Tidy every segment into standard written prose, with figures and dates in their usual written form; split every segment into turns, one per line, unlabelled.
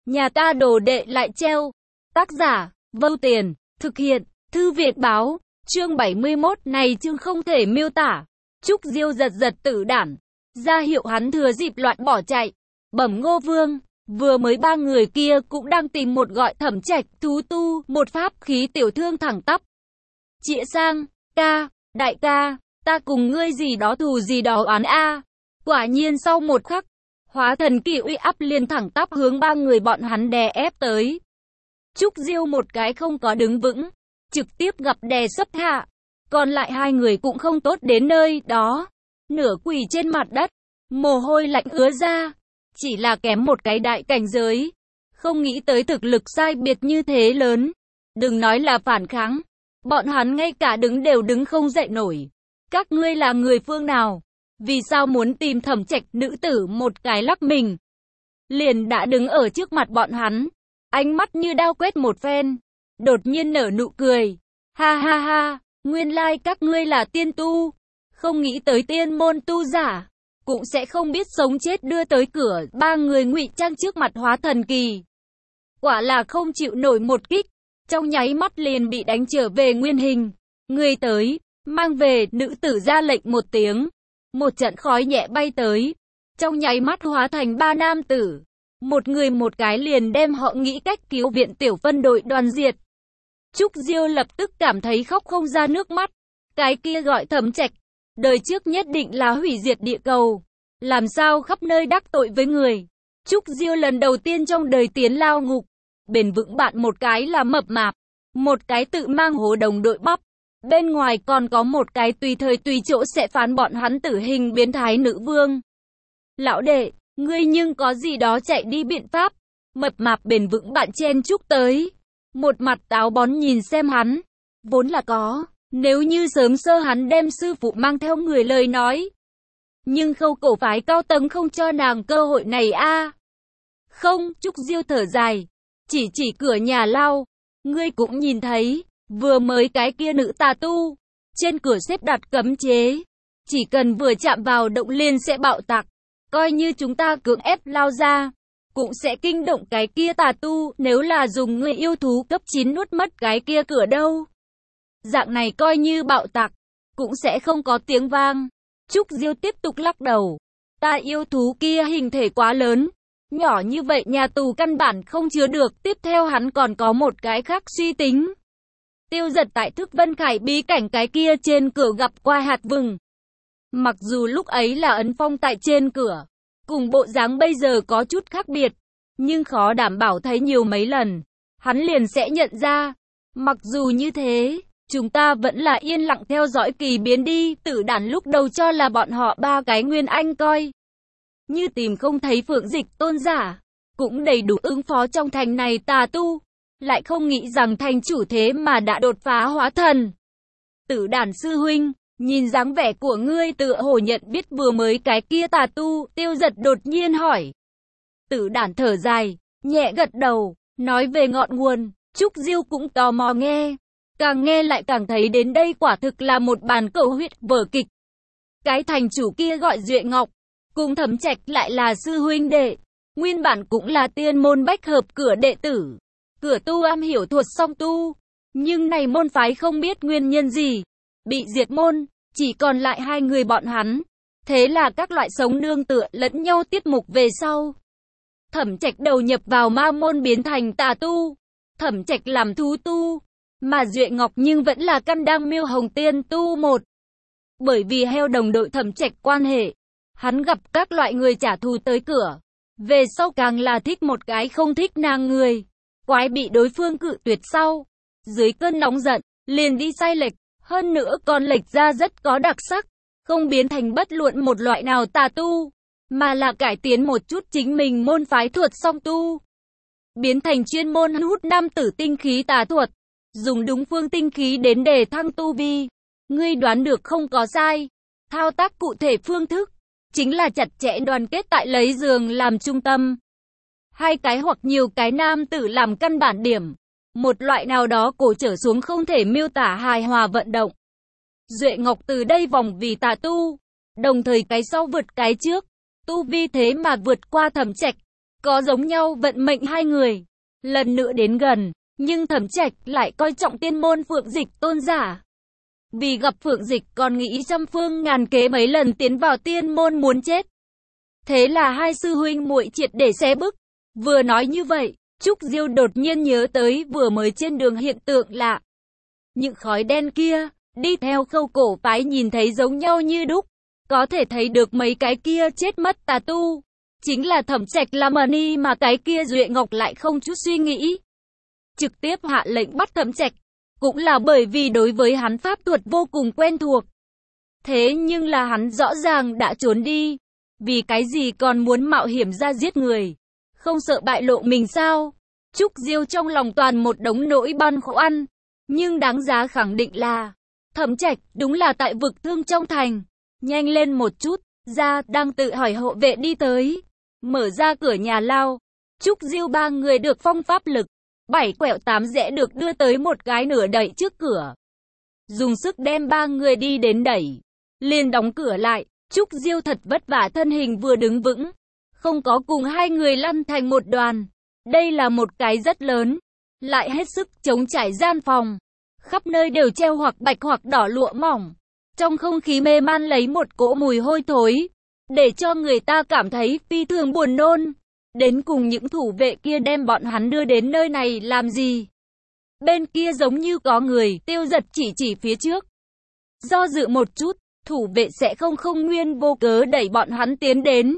Nhà ta đồ đệ lại treo. Tác giả, Vâu Tiền, thực hiện, Thư viện báo, chương 71 này chương không thể miêu tả. Trúc Diêu giật giật tử đản, ra hiệu hắn thừa dịp loạn bỏ chạy. Bẩm Ngô Vương, vừa mới ba người kia cũng đang tìm một gọi Thẩm Trạch, thú tu, một pháp khí tiểu thương thẳng tắp. Trịa Sang, ca, đại ca, ta cùng ngươi gì đó thù gì đó oán a. Quả nhiên sau một khắc, hóa thần kỳ uy áp liền thẳng tắp hướng ba người bọn hắn đè ép tới. Trúc Diêu một cái không có đứng vững, trực tiếp gặp đè sấp hạ. Còn lại hai người cũng không tốt đến nơi đó, nửa quỳ trên mặt đất, mồ hôi lạnh ứa ra, chỉ là kém một cái đại cảnh giới. Không nghĩ tới thực lực sai biệt như thế lớn, đừng nói là phản kháng, bọn hắn ngay cả đứng đều đứng không dậy nổi. Các ngươi là người phương nào? Vì sao muốn tìm Thẩm Trạch? Nữ tử một cái lắc mình, liền đã đứng ở trước mặt bọn hắn, ánh mắt như đao quét một phen, đột nhiên nở nụ cười. Ha ha ha, nguyên lai các ngươi là tiên tu, không nghĩ tới tiên môn tu giả cũng sẽ không biết sống chết đưa tới cửa. Ba người ngụy trang trước mặt hóa thần kỳ, quả là không chịu nổi một kích, trong nháy mắt liền bị đánh trở về nguyên hình. Người tới, mang về. Nữ tử ra lệnh một tiếng, một trận khói nhẹ bay tới, trong nháy mắt hóa thành ba nam tử, một người một cái liền đem họ nghĩ cách cứu viện tiểu phân đội đoàn diệt. Trúc Diêu lập tức cảm thấy khóc không ra nước mắt. Cái kia gọi Thẩm Trạch, đời trước nhất định là hủy diệt địa cầu, làm sao khắp nơi đắc tội với người. Trúc Diêu lần đầu tiên trong đời tiến lao ngục, bền vững bạn một cái là mập mạp, một cái tự mang hố đồng đội bắp, bên ngoài còn có một cái tùy thời tùy chỗ sẽ phán bọn hắn tử hình biến thái nữ vương. Lão đệ, ngươi nhưng có gì đó chạy đi biện pháp. Mập mạp bền vững bạn chen chúc tới, một mặt táo bón nhìn xem hắn. Vốn là có, nếu như sớm sơ hắn đem sư phụ mang theo người lời nói. Nhưng Khâu cổ phái cao tầng không cho nàng cơ hội này a. Không, Trúc Diêu thở dài, chỉ cửa nhà lao. Ngươi cũng nhìn thấy, vừa mới cái kia nữ tà tu, trên cửa xếp đặt cấm chế, chỉ cần vừa chạm vào động liền sẽ bạo tạc. Coi như chúng ta cưỡng ép lao ra, cũng sẽ kinh động cái kia tà tu. Nếu là dùng người yêu thú cấp 9 nuốt mất cái kia cửa đâu, dạng này coi như bạo tạc, cũng sẽ không có tiếng vang. Trúc Diêu tiếp tục lắc đầu. Ta yêu thú kia hình thể quá lớn, nhỏ như vậy nhà tù căn bản không chứa được. Tiếp theo hắn còn có một cái khác suy tính. Tiêu Giật tại Thức Vân Khải bí cảnh cái kia trên cửa gặp qua hạt vừng. Mặc dù lúc ấy là ấn phong tại trên cửa, cùng bộ dáng bây giờ có chút khác biệt, nhưng khó đảm bảo thấy nhiều mấy lần, hắn liền sẽ nhận ra. Mặc dù như thế, chúng ta vẫn là yên lặng theo dõi kỳ biến đi. Tử đản lúc đầu cho là bọn họ ba cái nguyên anh coi như tìm không thấy Phượng Dịch tôn giả, cũng đầy đủ ứng phó trong thành này tà tu, lại không nghĩ rằng thành chủ thế mà đã đột phá hóa thần. Tử đản sư huynh, nhìn dáng vẻ của ngươi tựa hồ nhận biết vừa mới cái kia tà tu. Tiêu Giật đột nhiên hỏi. Tử đản thở dài, nhẹ gật đầu, nói về ngọn nguồn. Trúc Diêu cũng tò mò nghe, càng nghe lại càng thấy đến đây quả thực là một bàn cầu huyết vở kịch. Cái thành chủ kia gọi Duệ Ngọc, cùng Thẩm Trạch lại là sư huynh đệ, nguyên bản cũng là tiên môn bách hợp cửa đệ tử, cửa tu am hiểu thuật song tu, nhưng này môn phái không biết nguyên nhân gì bị diệt môn, chỉ còn lại hai người bọn hắn. Thế là các loại sống nương tựa lẫn nhau tiết mục về sau, Thẩm Trạch đầu nhập vào ma môn biến thành tà tu, Thẩm Trạch làm thú tu, mà Duệ Ngọc nhưng vẫn là căn đang miêu hồng tiên tu một. Bởi vì heo đồng đội Thẩm Trạch quan hệ, hắn gặp các loại người trả thù tới cửa, về sau càng là thích một cái không thích nàng người, quái bị đối phương cự tuyệt sau, dưới cơn nóng giận, liền đi sai lệch, hơn nữa còn lệch ra rất có đặc sắc, không biến thành bất luận một loại nào tà tu, mà là cải tiến một chút chính mình môn phái thuật song tu, biến thành chuyên môn hút nam tử tinh khí tà thuật, dùng đúng phương tinh khí đến để thăng tu vi. Ngươi đoán được không có sai, thao tác cụ thể phương thức chính là chặt chẽ đoàn kết tại lấy giường làm trung tâm, hai cái hoặc nhiều cái nam tử làm căn bản điểm, một loại nào đó cổ trở xuống không thể miêu tả hài hòa vận động. Duệ Ngọc từ đây vòng vì tà tu, đồng thời cái sau vượt cái trước, tu vi thế mà vượt qua Thẩm Trạch. có giống nhau vận mệnh hai người. Lần nữa đến gần, nhưng Thẩm Trạch lại coi trọng tiên môn Phượng Dịch tôn giả. Vì gặp Phượng Dịch còn nghĩ trăm phương ngàn kế mấy lần tiến vào tiên môn muốn chết. Thế là hai sư huynh muội triệt để xé bức. Vừa nói như vậy, Trúc Diêu đột nhiên nhớ tới vừa mới trên đường hiện tượng lạ. Những khói đen kia, đi theo khâu cổ phái nhìn thấy giống nhau như đúc. Có thể thấy được mấy cái kia chết mất tà tu. Chính là Thẩm Trạch La Mani mà cái kia Duệ Ngọc lại không chút suy nghĩ. Trực tiếp hạ lệnh bắt Thẩm Trạch. Cũng là bởi vì đối với hắn pháp thuật vô cùng quen thuộc. Thế nhưng là hắn rõ ràng đã trốn đi. Vì cái gì còn muốn mạo hiểm ra giết người? Không sợ bại lộ mình sao? Trúc Diêu trong lòng toàn một đống nỗi băn khoăn. Nhưng đáng giá khẳng định là Thẩm Trạch đúng là tại vực thương trong thành. Nhanh lên một chút, ra đang tự hỏi hộ vệ đi tới. Mở ra cửa nhà lao. Trúc Diêu ba người được phong pháp lực. 7 quẹo 8 rẽ được đưa tới một cái nửa đẩy trước cửa. Dùng sức đem ba người đi đến đẩy. Liền đóng cửa lại. Trúc Diêu thật vất vả thân hình vừa đứng vững. Không có cùng hai người lăn thành một đoàn. Đây là một cái rất lớn. Lại hết sức chống trải gian phòng. Khắp nơi đều treo hoặc bạch hoặc đỏ lụa mỏng. Trong không khí mê man lấy một cỗ mùi hôi thối. Để cho người ta cảm thấy phi thường buồn nôn. Đến cùng những thủ vệ kia đem bọn hắn đưa đến nơi này làm gì? Bên kia giống như có người, Tiêu Giật chỉ phía trước. Do dự một chút, thủ vệ sẽ không nguyên vô cớ đẩy bọn hắn tiến đến.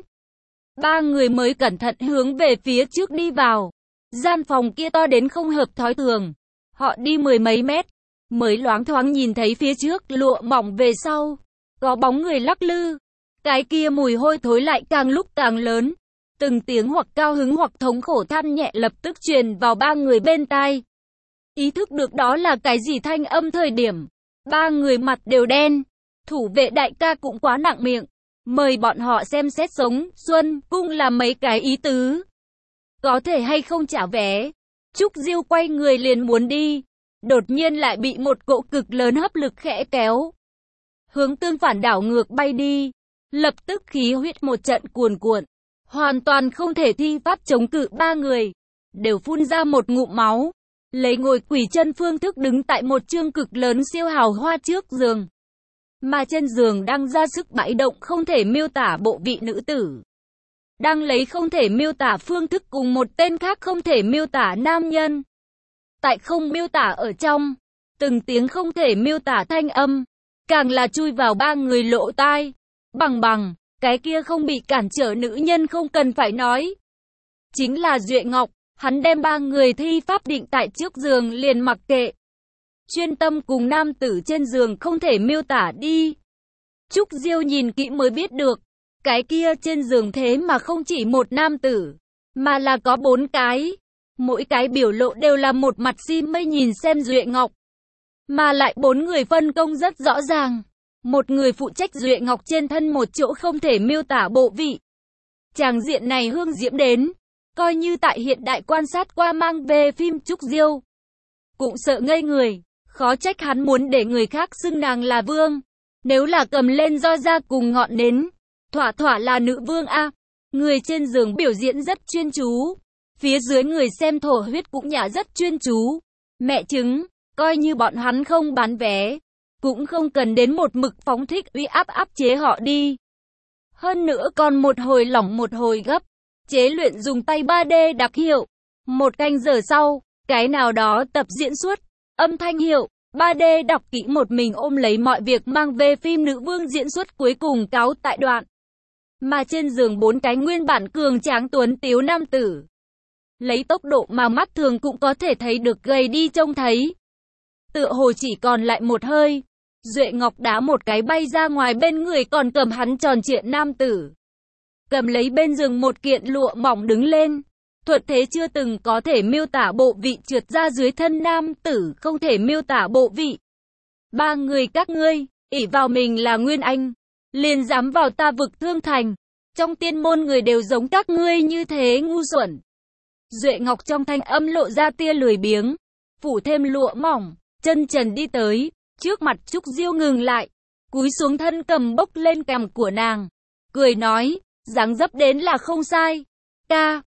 Ba người mới cẩn thận hướng về phía trước đi vào. Gian phòng kia to đến không hợp thói thường. Họ đi mười mấy mét, mới loáng thoáng nhìn thấy phía trước lụa mỏng về sau. Có bóng người lắc lư. Cái kia mùi hôi thối lại càng lúc càng lớn. Từng tiếng hoặc cao hứng hoặc thống khổ than nhẹ lập tức truyền vào ba người bên tai. Ý thức được đó là cái gì thanh âm thời điểm. Ba người mặt đều đen. Thủ vệ đại ca cũng quá nặng miệng. Mời bọn họ xem xét sống, Xuân, cung là mấy cái ý tứ. Có thể hay không trả vé. Trúc Diêu quay người liền muốn đi. Đột nhiên lại bị một cỗ cực lớn hấp lực khẽ kéo. Hướng tương phản đảo ngược bay đi. Lập tức khí huyết một trận cuồn cuộn. Hoàn toàn không thể thi pháp chống cự ba người. Đều phun ra một ngụm máu. Lấy ngồi quỷ chân phương thức đứng tại một chương cực lớn siêu hào hoa trước giường. Mà trên giường đang ra sức bãi động không thể miêu tả bộ vị nữ tử. Đang lấy không thể miêu tả phương thức cùng một tên khác không thể miêu tả nam nhân. Tại không miêu tả ở trong. Từng tiếng không thể miêu tả thanh âm. Càng là chui vào ba người lỗ tai. Bằng. Cái kia không bị cản trở nữ nhân không cần phải nói. Chính là Duệ Ngọc, hắn đem ba người thi pháp định tại trước giường liền mặc kệ. Chuyên tâm cùng nam tử trên giường không thể miêu tả đi. Trúc Diêu nhìn kỹ mới biết được, cái kia trên giường thế mà không chỉ một nam tử, mà là có 4 cái. Mỗi cái biểu lộ đều là một mặt si mê nhìn xem Duệ Ngọc. Mà lại 4 người phân công rất rõ ràng. Một người phụ trách Duệ Ngọc trên thân một chỗ không thể miêu tả bộ vị. Tràng diện này hương diễm đến. Coi như tại hiện đại quan sát qua mang về phim Trúc Diêu. Cũng sợ ngây người. Khó trách hắn muốn để người khác xưng nàng là vương. Nếu là cầm lên roi ra cùng ngọn nến. Thỏa là nữ vương a. Người trên giường biểu diễn rất chuyên chú. Phía dưới người xem thổ huyết cũng nhả rất chuyên chú. Mẹ chứng, coi như bọn hắn không bán vé. Cũng không cần đến một mực phóng thích uy áp chế họ đi. Hơn nữa còn một hồi lỏng một hồi gấp. Chế luyện dùng tay 3D đặc hiệu. 1 canh giờ sau, cái nào đó tập diễn xuất. Âm thanh hiệu, 3D đọc kỹ một mình ôm lấy mọi việc mang về phim nữ vương diễn xuất cuối cùng cáo tại đoạn. Mà trên giường 4 cái nguyên bản cường tráng tuấn tiếu nam tử. Lấy tốc độ mà mắt thường cũng có thể thấy được gầy đi trông thấy. Tựa hồ chỉ còn lại một hơi. Duệ Ngọc đá một cái bay ra ngoài bên người còn cầm hắn tròn trịa nam tử. Cầm lấy bên giường một kiện lụa mỏng đứng lên. Thuật thế chưa từng có thể miêu tả bộ vị trượt ra dưới thân nam tử không thể miêu tả bộ vị. 3 người các ngươi, ỷ vào mình là Nguyên Anh. Liền dám vào ta vực Thương Thành. Trong tiên môn người đều giống các ngươi như thế ngu xuẩn. Duệ Ngọc trong thanh âm lộ ra tia lười biếng. Phủ thêm lụa mỏng, chân trần đi tới. Trước mặt Trúc Diêu ngừng lại, cúi xuống thân cầm bốc lên cằm của nàng, cười nói, dáng dấp đến là không sai. Ca,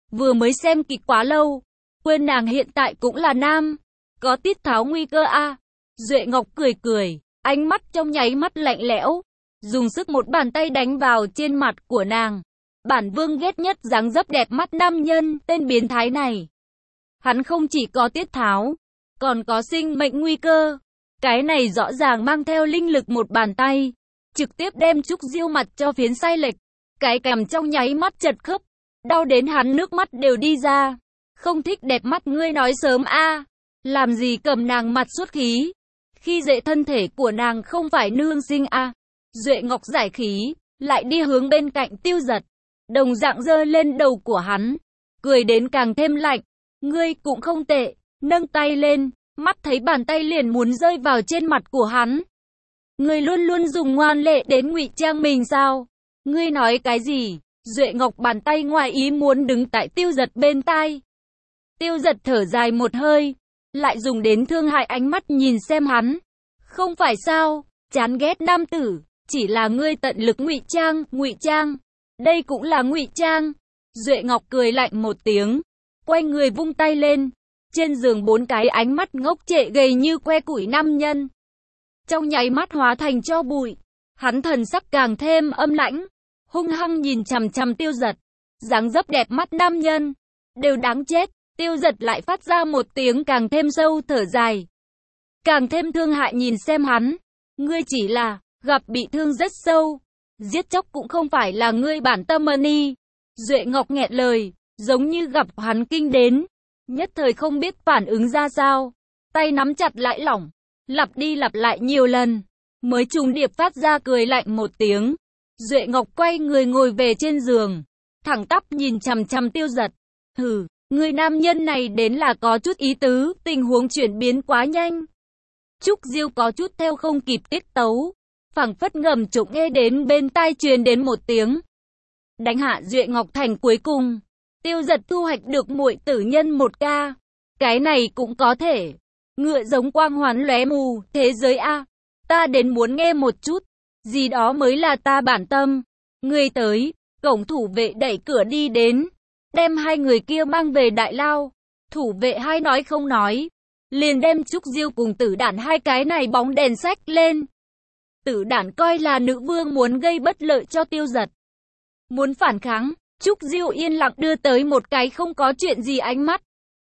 Vừa mới xem kịch quá lâu, quên nàng hiện tại cũng là nam. Có tiết tháo nguy cơ a. Duệ Ngọc cười cười, ánh mắt trong nháy mắt lạnh lẽo, dùng sức một bàn tay đánh vào trên mặt của nàng. Bản vương ghét nhất dáng dấp đẹp mắt nam nhân, tên biến thái này. Hắn không chỉ có tiết tháo, còn có sinh mệnh nguy cơ. Cái này rõ ràng mang theo linh lực một bàn tay, trực tiếp đem Trúc Diêu mặt cho phiến sai lệch. Cái cằm trong nháy mắt chật khớp, đau đến hắn nước mắt đều đi ra. Không thích đẹp mắt ngươi nói sớm a. Làm gì cầm nàng mặt xuất khí. Khi dễ thân thể của nàng không phải nương sinh a. Duệ Ngọc giải khí, lại đi hướng bên cạnh Tiêu Giật, đồng dạng giơ lên đầu của hắn, cười đến càng thêm lạnh. Ngươi cũng không tệ, nâng tay lên, mắt thấy bàn tay liền muốn rơi vào trên mặt của hắn. Ngươi luôn luôn dùng ngoan lệ đến ngụy trang mình sao? Ngươi nói cái gì? Duệ Ngọc bàn tay ngoài ý muốn đứng tại Tiêu Giật bên tai. Tiêu Giật thở dài một hơi, lại dùng đến thương hại ánh mắt nhìn xem hắn. Không phải sao, chán ghét nam tử, chỉ là ngươi tận lực ngụy trang. Đây cũng là ngụy trang. Duệ Ngọc cười lạnh một tiếng, quay người vung tay lên. Trên giường 4 cái ánh mắt ngốc trệ gầy như que củi nam nhân, trong nháy mắt hóa thành tro bụi. Hắn thần sắc càng thêm âm lãnh, hung hăng nhìn chằm chằm Tiêu Giật. Dáng dấp đẹp mắt nam nhân, đều đáng chết. Tiêu Giật lại phát ra một tiếng càng thêm sâu thở dài, càng thêm thương hại nhìn xem hắn. Ngươi chỉ là gặp bị thương rất sâu, giết chóc cũng không phải là ngươi bản tâm ni. Duệ Ngọc nghẹn lời, giống như gặp hắn kinh đến, nhất thời không biết phản ứng ra sao, tay nắm chặt lại lỏng, lặp đi lặp lại nhiều lần, mới trùng điệp phát ra cười lạnh một tiếng. Duệ Ngọc quay người ngồi về trên giường, thẳng tắp nhìn chằm chằm Tiêu Giật. Hừ, người nam nhân này đến là có chút ý tứ, tình huống chuyển biến quá nhanh. Trúc Diêu có chút theo không kịp tiết tấu, phảng phất ngầm trộm nghe đến bên tai truyền đến một tiếng. Đánh hạ Duệ Ngọc thành cuối cùng, Tiêu Giật thu hoạch được muội tử nhân 1 ca. Cái này cũng có thể. Ngựa giống quang hoàn lóe mù, thế giới a. Ta đến muốn nghe một chút, gì đó mới là ta bản tâm. Người tới, cổng thủ vệ đẩy cửa đi đến, đem 2 người kia mang về đại lao. Thủ vệ hai nói không nói, liền đem Trúc Diêu cùng Tử Đản 2 cái này bóng đèn xách lên. Tử Đản coi là nữ vương muốn gây bất lợi cho Tiêu Giật, muốn phản kháng. Trúc Diêu yên lặng đưa tới một cái không có chuyện gì ánh mắt.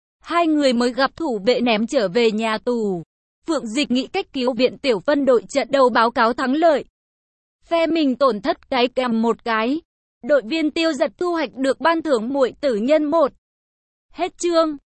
2 người mới gặp thủ vệ ném trở về nhà tù. Phượng Dịch nghĩ cách cứu viện tiểu phân đội trận đầu báo cáo thắng lợi. Phe mình tổn thất cái kèm 1 cái. Đội viên Tiêu Giật thu hoạch được ban thưởng muội tử nhân 1. Hết chương.